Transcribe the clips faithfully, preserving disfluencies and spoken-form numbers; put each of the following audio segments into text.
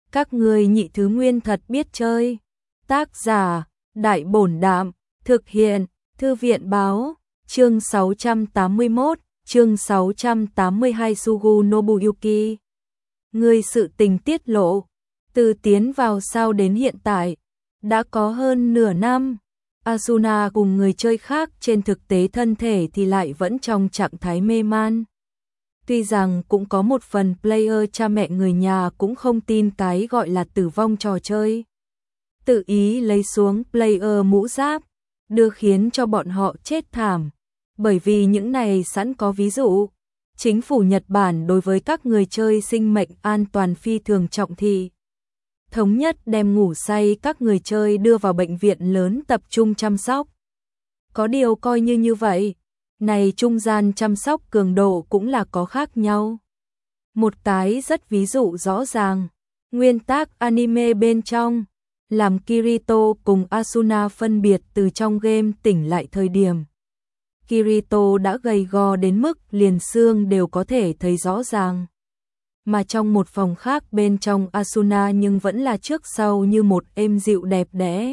Các ngươi nhị thứ nguyên thật biết chơi. Tác giả, Đại Bổn Đạm, thực hiện, Thư viện Báo, chương sáu trăm tám mươi mốt, chương sáu trăm tám mươi hai Sugu Nobuyuki. Ngươi sự tình tiết lộ, từ tiến vào sao đến hiện tại, đã có hơn nửa năm. Asuna cùng người chơi khác trên thực tế thân thể thì lại vẫn trong trạng thái mê man. Tuy rằng cũng có một phần player cha mẹ người nhà cũng không tin cái gọi là tử vong trò chơi. Tự ý lấy xuống player mũ giáp, đưa khiến cho bọn họ chết thảm. Bởi vì những này sẵn có ví dụ. Chính phủ Nhật Bản đối với các người chơi sinh mệnh an toàn phi thường trọng thị. Thống nhất đem ngủ say các người chơi đưa vào bệnh viện lớn tập trung chăm sóc. Có điều coi như như vậy, này trung gian chăm sóc cường độ cũng là có khác nhau. Một cái rất ví dụ rõ ràng, nguyên tác anime bên trong, làm Kirito cùng Asuna phân biệt từ trong game tỉnh lại thời điểm. Kirito đã gầy gò đến mức liền xương đều có thể thấy rõ ràng. Mà trong một phòng khác bên trong Asuna nhưng vẫn là trước sau như một êm dịu đẹp đẽ.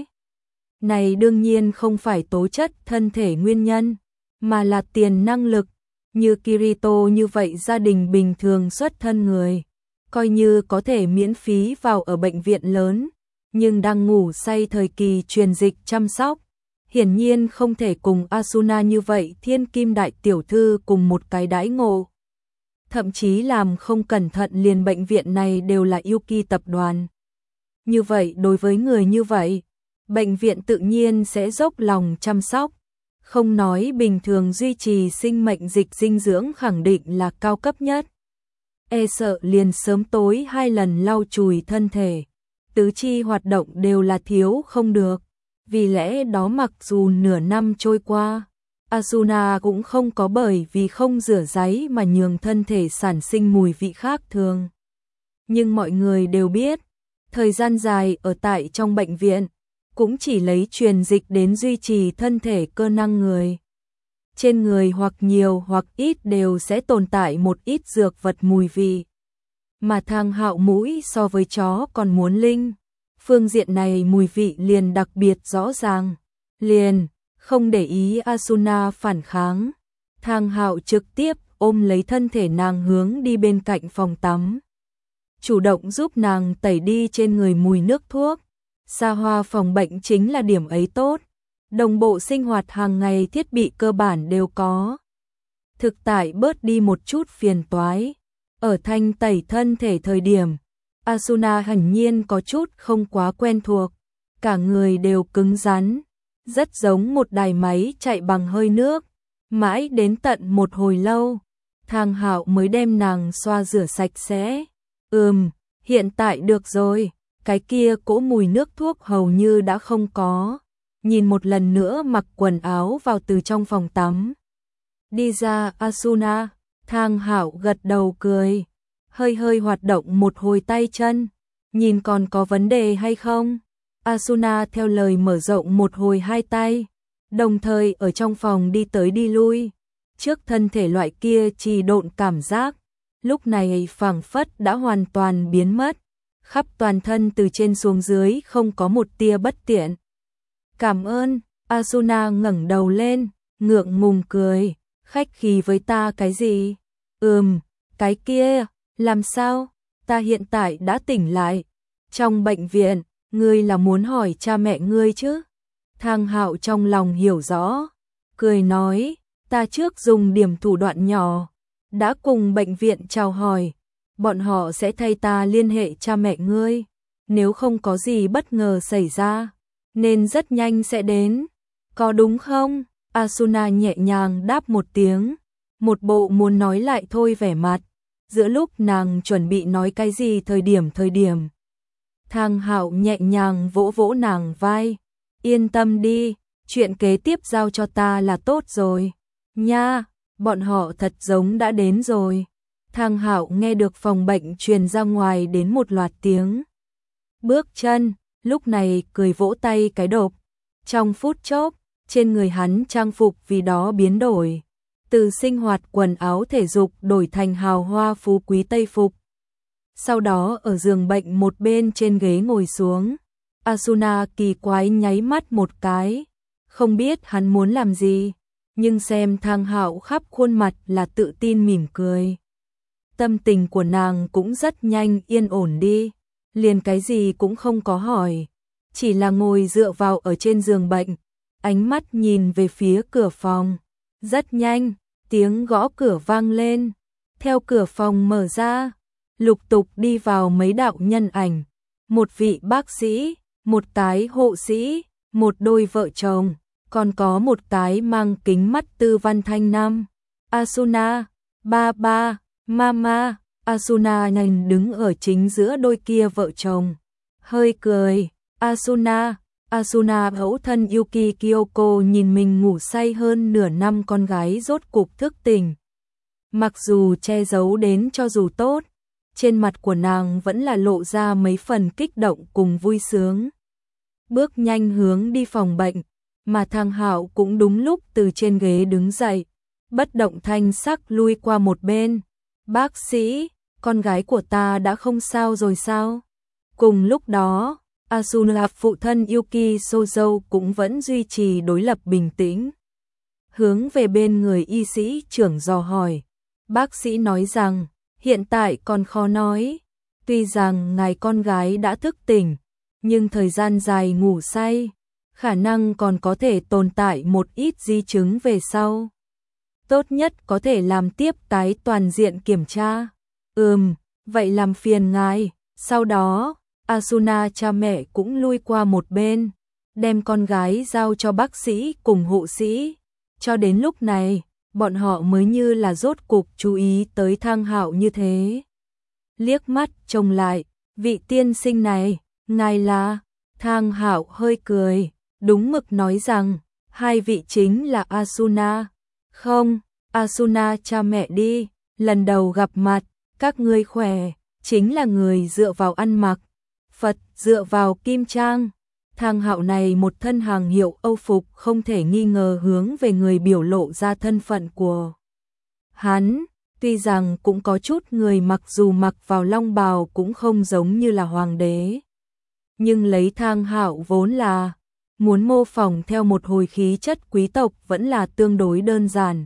Này đương nhiên không phải tố chất thân thể nguyên nhân, mà là tiền năng lực. Như Kirito như vậy gia đình bình thường xuất thân người, coi như có thể miễn phí vào ở bệnh viện lớn, nhưng đang ngủ say thời kỳ truyền dịch chăm sóc. Hiển nhiên không thể cùng Asuna như vậy thiên kim đại tiểu thư cùng một cái đãi ngộ. Thậm chí làm không cẩn thận liền bệnh viện này đều là Yuki tập đoàn. Như vậy đối với người như vậy, bệnh viện tự nhiên sẽ dốc lòng chăm sóc. Không nói bình thường duy trì sinh mệnh dịch dinh dưỡng khẳng định là cao cấp nhất. E sợ liền sớm tối hai lần lau chùi thân thể. Tứ chi hoạt động đều là thiếu không được. Vì lẽ đó mặc dù nửa năm trôi qua, Asuna cũng không có bởi vì không rửa ráy mà nhường thân thể sản sinh mùi vị khác thường. Nhưng mọi người đều biết, thời gian dài ở tại trong bệnh viện, cũng chỉ lấy truyền dịch đến duy trì thân thể cơ năng người. Trên người hoặc nhiều hoặc ít đều sẽ tồn tại một ít dược vật mùi vị. Mà Thang Hạo mũi so với chó còn muốn linh. Phương diện này mùi vị liền đặc biệt rõ ràng. Liền, không để ý Asuna phản kháng. Thang Hạo trực tiếp ôm lấy thân thể nàng hướng đi bên cạnh phòng tắm. Chủ động giúp nàng tẩy đi trên người mùi nước thuốc. Xa hoa phòng bệnh chính là điểm ấy tốt. Đồng bộ sinh hoạt hàng ngày thiết bị cơ bản đều có. Thực tại bớt đi một chút phiền toái. Ở thanh tẩy thân thể thời điểm, Asuna hẳn nhiên có chút không quá quen thuộc. Cả người đều cứng rắn. Rất giống một đài máy chạy bằng hơi nước. Mãi đến tận một hồi lâu, Thang Hạo mới đem nàng xoa rửa sạch sẽ. Ừm, hiện tại được rồi. Cái kia cỗ mùi nước thuốc hầu như đã không có. Nhìn một lần nữa mặc quần áo vào từ trong phòng tắm. Đi ra Asuna, Thang Hạo gật đầu cười. Hơi hơi hoạt động một hồi tay chân. Nhìn còn có vấn đề hay không? Asuna theo lời mở rộng một hồi hai tay. Đồng thời ở trong phòng đi tới đi lui. Trước thân thể loại kia trì độn cảm giác. Lúc này phảng phất đã hoàn toàn biến mất. Khắp toàn thân từ trên xuống dưới không có một tia bất tiện. Cảm ơn, Asuna ngẩng đầu lên, ngượng ngùng cười, khách khí với ta cái gì? Ừm, cái kia, làm sao? Ta hiện tại đã tỉnh lại. Trong bệnh viện, ngươi là muốn hỏi cha mẹ ngươi chứ? Thang Hạo trong lòng hiểu rõ, cười nói, ta trước dùng điểm thủ đoạn nhỏ, đã cùng bệnh viện chào hỏi. Bọn họ sẽ thay ta liên hệ cha mẹ ngươi, nếu không có gì bất ngờ xảy ra, nên rất nhanh sẽ đến. Có đúng không? Asuna nhẹ nhàng đáp một tiếng, một bộ muốn nói lại thôi vẻ mặt, giữa lúc nàng chuẩn bị nói cái gì thời điểm thời điểm. Thang Hạo nhẹ nhàng vỗ vỗ nàng vai, yên tâm đi, chuyện kế tiếp giao cho ta là tốt rồi. Nha, bọn họ thật giống đã đến rồi. Thang Hạo nghe được phòng bệnh truyền ra ngoài đến một loạt tiếng bước chân, lúc này cười vỗ tay cái đột. Trong phút chốc, trên người hắn trang phục vì đó biến đổi, từ sinh hoạt quần áo thể dục đổi thành hào hoa phú quý tây phục. sau đó ở giường bệnh một bên trên ghế ngồi xuống. Asuna kỳ quái nháy mắt một cái, không biết hắn muốn làm gì, nhưng xem Thang Hạo khắp khuôn mặt là tự tin mỉm cười. Tâm tình của nàng cũng rất nhanh yên ổn đi, liền cái gì cũng không có hỏi, chỉ là ngồi dựa vào ở trên giường bệnh, ánh mắt nhìn về phía cửa phòng. Rất nhanh, tiếng gõ cửa vang lên, theo cửa phòng mở ra, lục tục đi vào mấy đạo nhân ảnh, một vị bác sĩ, một cái hộ sĩ, một đôi vợ chồng, còn có một cái mang kính mắt Tư Văn Thanh Nam. Asuna, ba ba, mama. Asuna nhanh đứng ở chính giữa đôi kia vợ chồng, hơi cười. Asuna, Asuna mẫu thân Yuki Kyoko nhìn mình ngủ say hơn nửa năm con gái rốt cục thức tỉnh. Mặc dù che giấu đến cho dù tốt, trên mặt của nàng vẫn là lộ ra mấy phần kích động cùng vui sướng. Bước nhanh hướng đi phòng bệnh, mà Thang Hạo cũng đúng lúc từ trên ghế đứng dậy, bất động thanh sắc lui qua một bên. Bác sĩ, con gái của ta đã không sao rồi sao? Cùng lúc đó, Asuna phụ thân Yuki Sozo cũng vẫn duy trì đối lập bình tĩnh. Hướng về bên người y sĩ trưởng dò hỏi. Bác sĩ nói rằng, hiện tại còn khó nói. Tuy rằng ngài con gái đã thức tỉnh, nhưng thời gian dài ngủ say, khả năng còn có thể tồn tại một ít di chứng về sau. Tốt nhất có thể làm tiếp cái toàn diện kiểm tra. Ừm, vậy làm phiền ngài. Sau đó, Asuna cha mẹ cũng lui qua một bên, đem con gái giao cho bác sĩ cùng hộ sĩ. Cho đến lúc này, bọn họ mới như là rốt cục chú ý tới Thang Hạo như thế. Liếc mắt trông lại, vị tiên sinh này, ngài là? Thang Hạo hơi cười, đúng mực nói rằng, hai vị chính là Asuna. Không, Asuna cha mẹ đi, lần đầu gặp mặt, các ngươi khỏe, chính là người dựa vào ăn mặc, Phật dựa vào kim trang. Thang Hạo này một thân hàng hiệu Âu phục không thể nghi ngờ hướng về người biểu lộ ra thân phận của hắn. Tuy rằng cũng có chút người mặc dù mặc vào long bào cũng không giống như là hoàng đế, nhưng lấy Thang Hạo vốn là muốn mô phỏng theo một hồi khí chất quý tộc vẫn là tương đối đơn giản.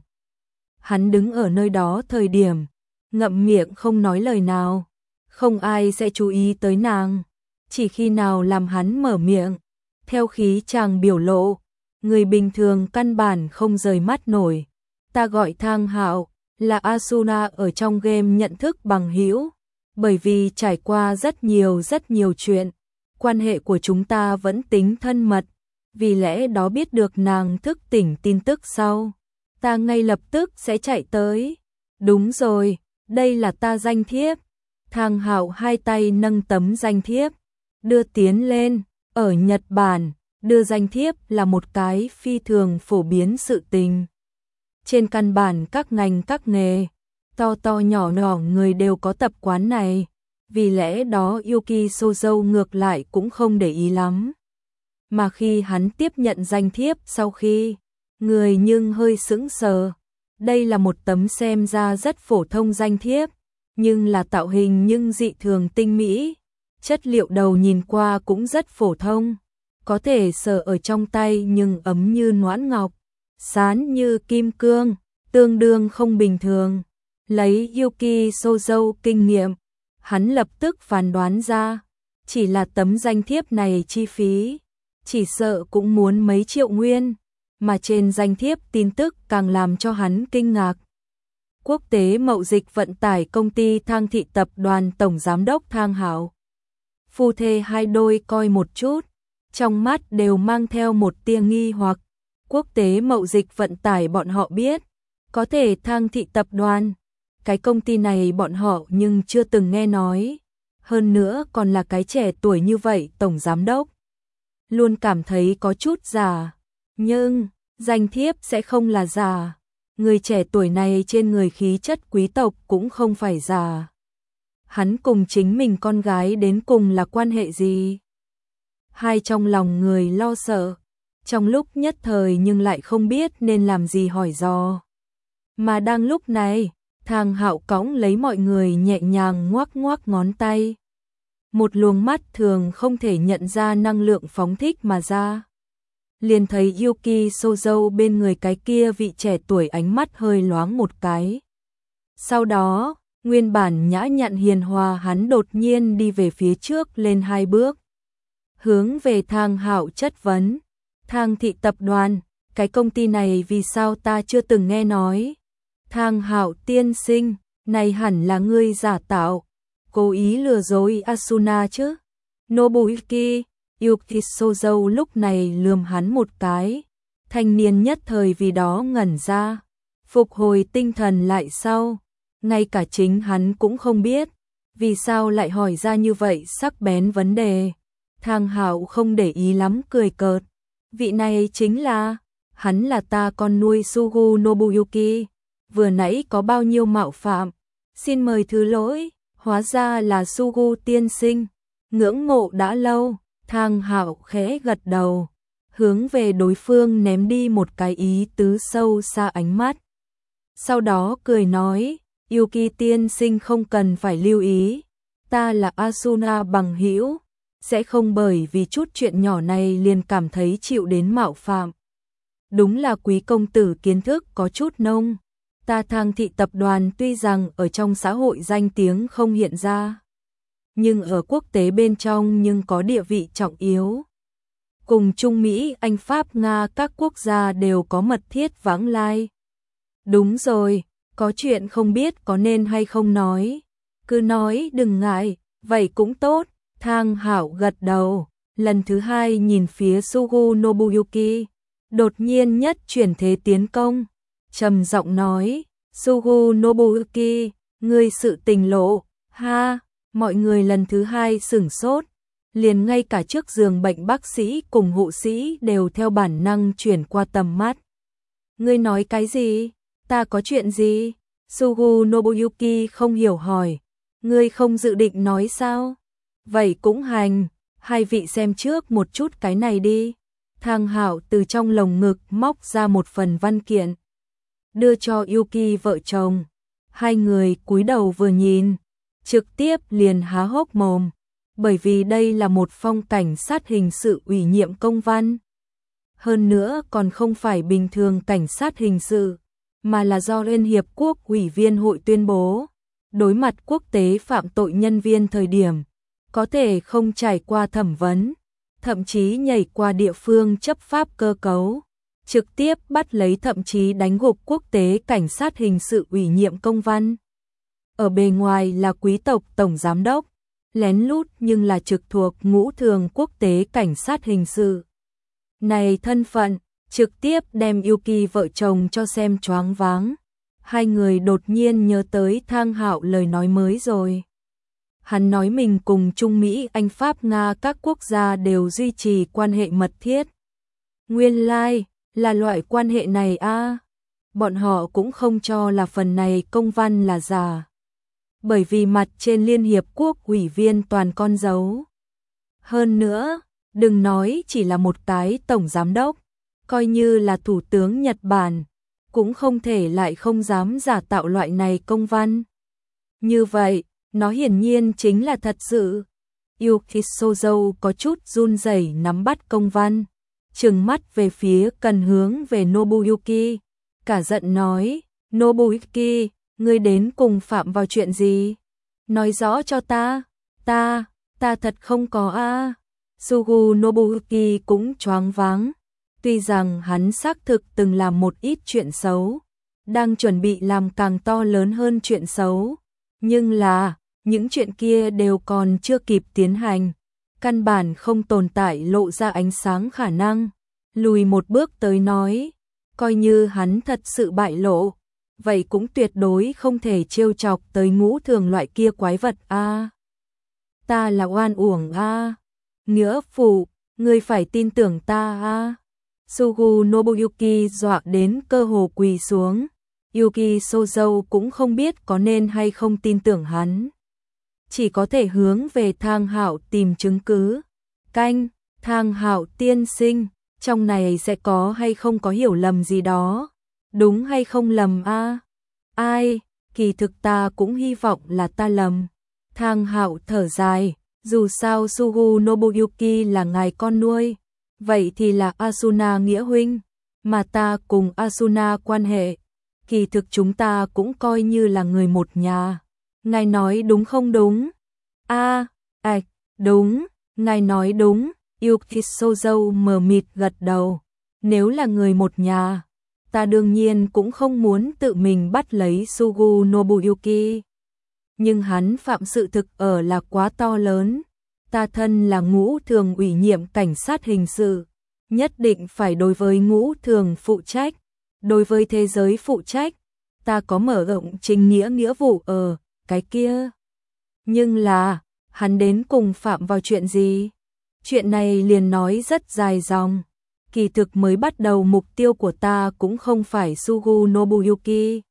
Hắn đứng ở nơi đó thời điểm, ngậm miệng không nói lời nào, không ai sẽ chú ý tới nàng. Chỉ khi nào làm hắn mở miệng, theo khí chàng biểu lộ, người bình thường căn bản không rời mắt nổi. Ta gọi Thang Hạo, là Asuna ở trong game nhận thức bằng hữu, bởi vì trải qua rất nhiều rất nhiều chuyện, quan hệ của chúng ta vẫn tính thân mật, vì lẽ đó biết được nàng thức tỉnh tin tức sau, ta ngay lập tức sẽ chạy tới. Đúng rồi, đây là ta danh thiếp. Thang Hạo hai tay nâng tấm danh thiếp, đưa tiến lên. Ở Nhật Bản, đưa danh thiếp là một cái phi thường phổ biến sự tình. Trên căn bản các ngành các nghề, to to nhỏ nhỏ người đều có tập quán này, vì lẽ đó Yuki Sozo ngược lại cũng không để ý lắm. Mà khi hắn tiếp nhận danh thiếp sau khi, người nhưng hơi sững sờ. Đây là một tấm xem ra rất phổ thông danh thiếp, nhưng là tạo hình nhưng dị thường tinh mỹ. Chất liệu đầu nhìn qua cũng rất phổ thông, có thể sờ ở trong tay nhưng ấm như noãn ngọc, sán như kim cương, tương đương không bình thường. Lấy Yuki Sozo kinh nghiệm, hắn lập tức phán đoán ra, chỉ là tấm danh thiếp này chi phí, chỉ sợ cũng muốn mấy triệu nguyên, mà trên danh thiếp tin tức càng làm cho hắn kinh ngạc. Quốc tế mậu dịch vận tải công ty Thang Thị tập đoàn tổng giám đốc Thang Hạo. Phu thê hai đôi coi một chút, trong mắt đều mang theo một tia nghi hoặc. Quốc tế mậu dịch vận tải bọn họ biết, có thể Thang Thị tập đoàn, cái công ty này bọn họ nhưng chưa từng nghe nói. Hơn nữa còn là cái trẻ tuổi như vậy tổng giám đốc. Luôn cảm thấy có chút giả, nhưng danh thiếp sẽ không là giả. Người trẻ tuổi này trên người khí chất quý tộc cũng không phải giả. Hắn cùng chính mình con gái đến cùng là quan hệ gì? Hai trong lòng người lo sợ, trong lúc nhất thời nhưng lại không biết nên làm gì hỏi dò. Mà đang lúc này, Thang Hạo cõng lấy mọi người nhẹ nhàng ngoắc ngoắc ngón tay. Một luồng mắt thường không thể nhận ra năng lượng phóng thích mà ra. Liền thấy Yuki Sozo bên người cái kia vị trẻ tuổi ánh mắt hơi loáng một cái. Sau đó, nguyên bản nhã nhặn hiền hòa hắn đột nhiên đi về phía trước lên hai bước. Hướng về Thang Hạo chất vấn. Thang thị tập đoàn, cái công ty này vì sao ta chưa từng nghe nói? Thang Hạo tiên sinh, này hẳn là ngươi giả tạo, cố ý lừa dối Asuna chứ? Nobuyuki, Yuki Sozo lúc này lườm hắn một cái. Thanh niên nhất thời vì đó ngẩn ra. Phục hồi tinh thần lại sau. Ngay cả chính hắn cũng không biết. Vì sao lại hỏi ra như vậy sắc bén vấn đề. Thang Hạo không để ý lắm cười cợt. Vị này chính là, hắn là ta con nuôi Sugu Nobuyuki. Vừa nãy có bao nhiêu mạo phạm. Xin mời thứ lỗi, hóa ra là Sugu tiên sinh. Ngưỡng mộ đã lâu. Thang Hạo khẽ gật đầu, hướng về đối phương ném đi một cái ý tứ sâu xa ánh mắt. Sau đó cười nói, Yuki tiên sinh không cần phải lưu ý, ta là Asuna bằng hữu, sẽ không bởi vì chút chuyện nhỏ này liền cảm thấy chịu đến mạo phạm. Đúng là quý công tử kiến thức có chút nông, ta Thang thị tập đoàn tuy rằng ở trong xã hội danh tiếng không hiện ra, nhưng ở quốc tế bên trong nhưng có địa vị trọng yếu. Cùng Trung Mỹ, Anh, Pháp, Nga các quốc gia đều có mật thiết vãng lai. Đúng rồi, có chuyện không biết có nên hay không nói. Cứ nói đừng ngại, vậy cũng tốt. Thang Hạo gật đầu, lần thứ hai nhìn phía Sugu Nobuyuki. Đột nhiên nhất chuyển thế tiến công. Trầm giọng nói, Sugu Nobuyuki, ngươi sự tình lộ, ha. Mọi người lần thứ hai sửng sốt, liền ngay cả trước giường bệnh bác sĩ cùng hộ sĩ đều theo bản năng chuyển qua tầm mắt. Ngươi nói cái gì? Ta có chuyện gì? Sugu Nobuyuki không hiểu hỏi. Ngươi không dự định nói sao? Vậy cũng hành, hai vị xem trước một chút cái này đi. Thang Hạo từ trong lồng ngực móc ra một phần văn kiện, đưa cho Yuki vợ chồng. Hai người cúi đầu vừa nhìn, trực tiếp liền há hốc mồm, bởi vì đây là một phong cảnh sát hình sự ủy nhiệm công văn. Hơn nữa còn không phải bình thường cảnh sát hình sự, mà là do Liên Hiệp Quốc ủy viên hội tuyên bố, đối mặt quốc tế phạm tội nhân viên thời điểm, có thể không trải qua thẩm vấn, thậm chí nhảy qua địa phương chấp pháp cơ cấu, trực tiếp bắt lấy thậm chí đánh gục quốc tế cảnh sát hình sự ủy nhiệm công văn. Ở bề ngoài là quý tộc tổng giám đốc, lén lút nhưng là trực thuộc ngũ thường quốc tế cảnh sát hình sự. Này thân phận, trực tiếp đem Yuki vợ chồng cho xem choáng váng. Hai người đột nhiên nhớ tới Thang Hạo lời nói mới rồi. Hắn nói mình cùng Trung Mỹ, Anh, Pháp, Nga các quốc gia đều duy trì quan hệ mật thiết. Nguyên lai, like, là loại quan hệ này a. À. Bọn họ cũng không cho là phần này công văn là giả. Bởi vì mặt trên Liên Hiệp Quốc ủy viên toàn con dấu. Hơn nữa, đừng nói chỉ là một cái tổng giám đốc, coi như là thủ tướng Nhật Bản, cũng không thể lại không dám giả tạo loại này công văn. Như vậy, nó hiển nhiên chính là thật sự. Yuki Sozo có chút run rẩy nắm bắt công văn, trừng mắt về phía cần hướng về Nobuyuki, cả giận nói, Nobuyuki, ngươi đến cùng phạm vào chuyện gì? Nói rõ cho ta, ta, ta thật không có a. À. Sugu Nobuyuki cũng choáng váng, tuy rằng hắn xác thực từng làm một ít chuyện xấu, đang chuẩn bị làm càng to lớn hơn chuyện xấu, nhưng là, những chuyện kia đều còn chưa kịp tiến hành, căn bản không tồn tại lộ ra ánh sáng khả năng. Lùi một bước tới nói, coi như hắn thật sự bại lộ, vậy cũng tuyệt đối không thể trêu chọc tới ngũ thường loại kia quái vật a. À. Ta là oan uổng a. À. Nghĩa phụ, ngươi phải tin tưởng ta a. À. Sugu Nobuyuki dọa đến cơ hồ quỳ xuống. Yuki Sozo cũng không biết có nên hay không tin tưởng hắn. Chỉ có thể hướng về Thang Hạo tìm chứng cứ. Canh, Thang Hạo tiên sinh, trong này sẽ có hay không có hiểu lầm gì đó. Đúng hay không lầm a? À? Ai? kỳ thực ta cũng hy vọng là ta lầm. Thang Hạo thở dài, dù sao Sugu Nobuyuki là ngài con nuôi, vậy thì là Asuna nghĩa huynh, mà ta cùng Asuna quan hệ, kỳ thực chúng ta cũng coi như là người một nhà. Ngài nói đúng không đúng? A, à, ạch, đúng, ngài nói đúng, Yuki Sozo mờ mịt gật đầu. Nếu là người một nhà, ta đương nhiên cũng không muốn tự mình bắt lấy Sugu Nobuyuki. Nhưng hắn phạm sự thực ở là quá to lớn. Ta thân là Ngũ Thường ủy nhiệm cảnh sát hình sự, nhất định phải đối với Ngũ Thường phụ trách, đối với thế giới phụ trách, ta có mở rộng chính nghĩa nghĩa vụ ở cái kia. Nhưng là, hắn đến cùng phạm vào chuyện gì? Chuyện này liền nói rất dài dòng. Kỳ thực mới bắt đầu mục tiêu của ta cũng không phải Sugu Nobuyuki,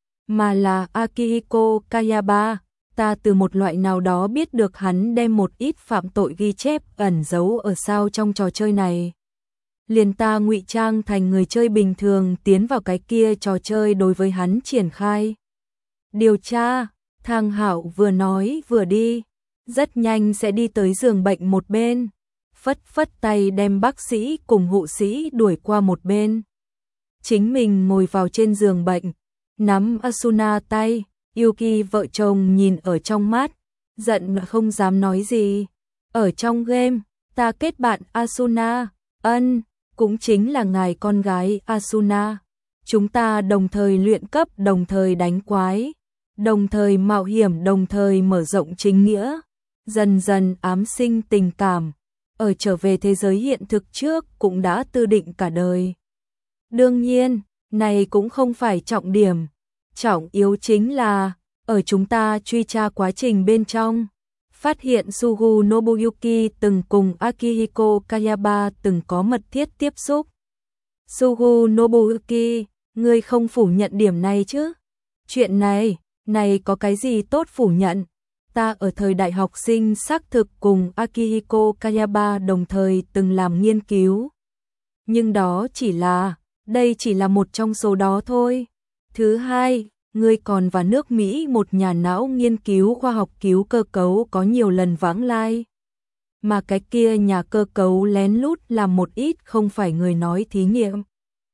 mà là Akihiko Kayaba. Ta từ một loại nào đó biết được hắn đem một ít phạm tội ghi chép ẩn giấu ở sao trong trò chơi này. Liền ta ngụy trang thành người chơi bình thường tiến vào cái kia trò chơi đối với hắn triển khai điều tra. Thang Hạo vừa nói vừa đi, rất nhanh sẽ đi tới giường bệnh một bên, phất phất tay đem bác sĩ cùng hộ sĩ đuổi qua một bên. Chính mình ngồi vào trên giường bệnh, nắm Asuna tay, Yuki vợ chồng nhìn ở trong mắt, giận mà không dám nói gì. Ở trong game, ta kết bạn Asuna, ân, cũng chính là ngài con gái Asuna. Chúng ta đồng thời luyện cấp, đồng thời đánh quái, đồng thời mạo hiểm, đồng thời mở rộng chính nghĩa, dần dần ám sinh tình cảm. Ở trở về thế giới hiện thực trước cũng đã tư định cả đời. Đương nhiên, này cũng không phải trọng điểm. Trọng yếu chính là, ở chúng ta truy tra quá trình bên trong, phát hiện Sugu Nobuyuki từng cùng Akihiko Kayaba từng có mật thiết tiếp xúc. Sugu Nobuyuki, ngươi không phủ nhận điểm này chứ? Chuyện này, này có cái gì tốt phủ nhận? Ta ở thời đại học sinh xác thực cùng Akihiko Kayaba đồng thời từng làm nghiên cứu. Nhưng đó chỉ là, đây chỉ là một trong số đó thôi. Thứ hai, ngươi còn và nước Mỹ một nhà não nghiên cứu khoa học cứu cơ cấu có nhiều lần vãng lai. Mà cái kia nhà cơ cấu lén lút làm một ít không phải người nói thí nghiệm.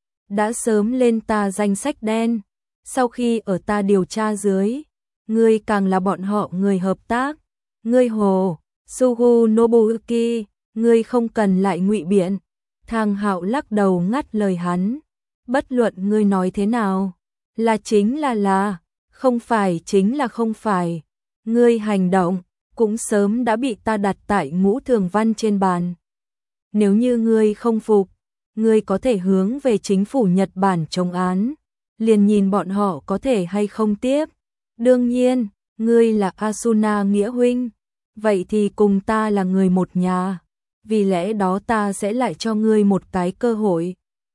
Đã sớm lên ta danh sách đen. Sau khi ở ta điều tra dưới, ngươi càng là bọn họ người hợp tác. Ngươi hồ, Sugu Nobuyuki, ngươi không cần lại ngụy biện. Thang Hạo lắc đầu ngắt lời hắn. Bất luận ngươi nói thế nào, là chính là là, không phải chính là không phải. Ngươi hành động cũng sớm đã bị ta đặt tại Ngũ Thường văn trên bàn. Nếu như ngươi không phục, ngươi có thể hướng về chính phủ Nhật Bản chống án, liền nhìn bọn họ có thể hay không tiếp. Đương nhiên, ngươi là Asuna nghĩa huynh, vậy thì cùng ta là người một nhà, vì lẽ đó ta sẽ lại cho ngươi một cái cơ hội.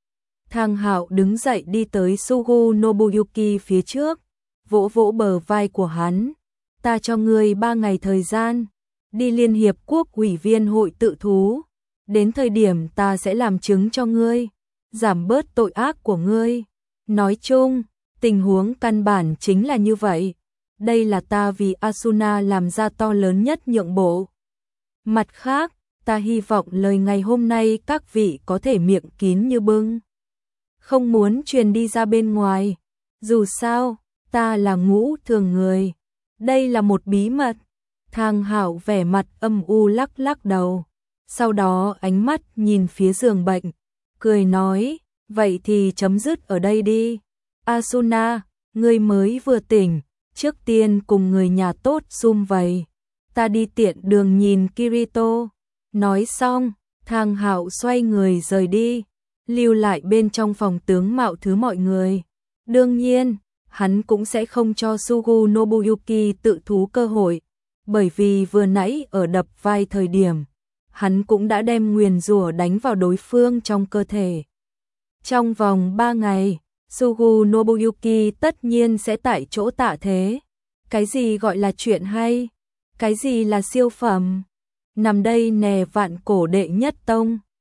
Thang Hạo đứng dậy đi tới Sugu Nobuyuki phía trước, vỗ vỗ bờ vai của hắn. Ta cho ngươi ba ngày thời gian, đi Liên Hiệp Quốc ủy viên hội tự thú. Đến thời điểm ta sẽ làm chứng cho ngươi, giảm bớt tội ác của ngươi. Nói chung, tình huống căn bản chính là như vậy. Đây là ta vì Asuna làm ra to lớn nhất nhượng bộ. Mặt khác, ta hy vọng lời ngày hôm nay các vị có thể miệng kín như bưng, không muốn truyền đi ra bên ngoài. Dù sao, ta là Ngũ Thường người. Đây là một bí mật. Thang Hạo vẻ mặt âm u lắc lắc đầu. Sau đó ánh mắt nhìn phía giường bệnh, cười nói, vậy thì chấm dứt ở đây đi. Asuna, ngươi mới vừa tỉnh, trước tiên cùng người nhà tốt sum vầy. Ta đi tiện đường nhìn Kirito. Nói xong, Thang Hạo xoay người rời đi, lưu lại bên trong phòng tướng mạo thứ mọi người. Đương nhiên, hắn cũng sẽ không cho Sugu Nobuyuki tự thú cơ hội, bởi vì vừa nãy ở đập vai thời điểm, hắn cũng đã đem nguyền rủa đánh vào đối phương trong cơ thể. Trong vòng ba ngày, Sugu Nobuyuki tất nhiên sẽ tại chỗ tạ thế. Cái gì gọi là chuyện hay? Cái gì là siêu phẩm? Nằm đây nè vạn cổ đệ nhất tông.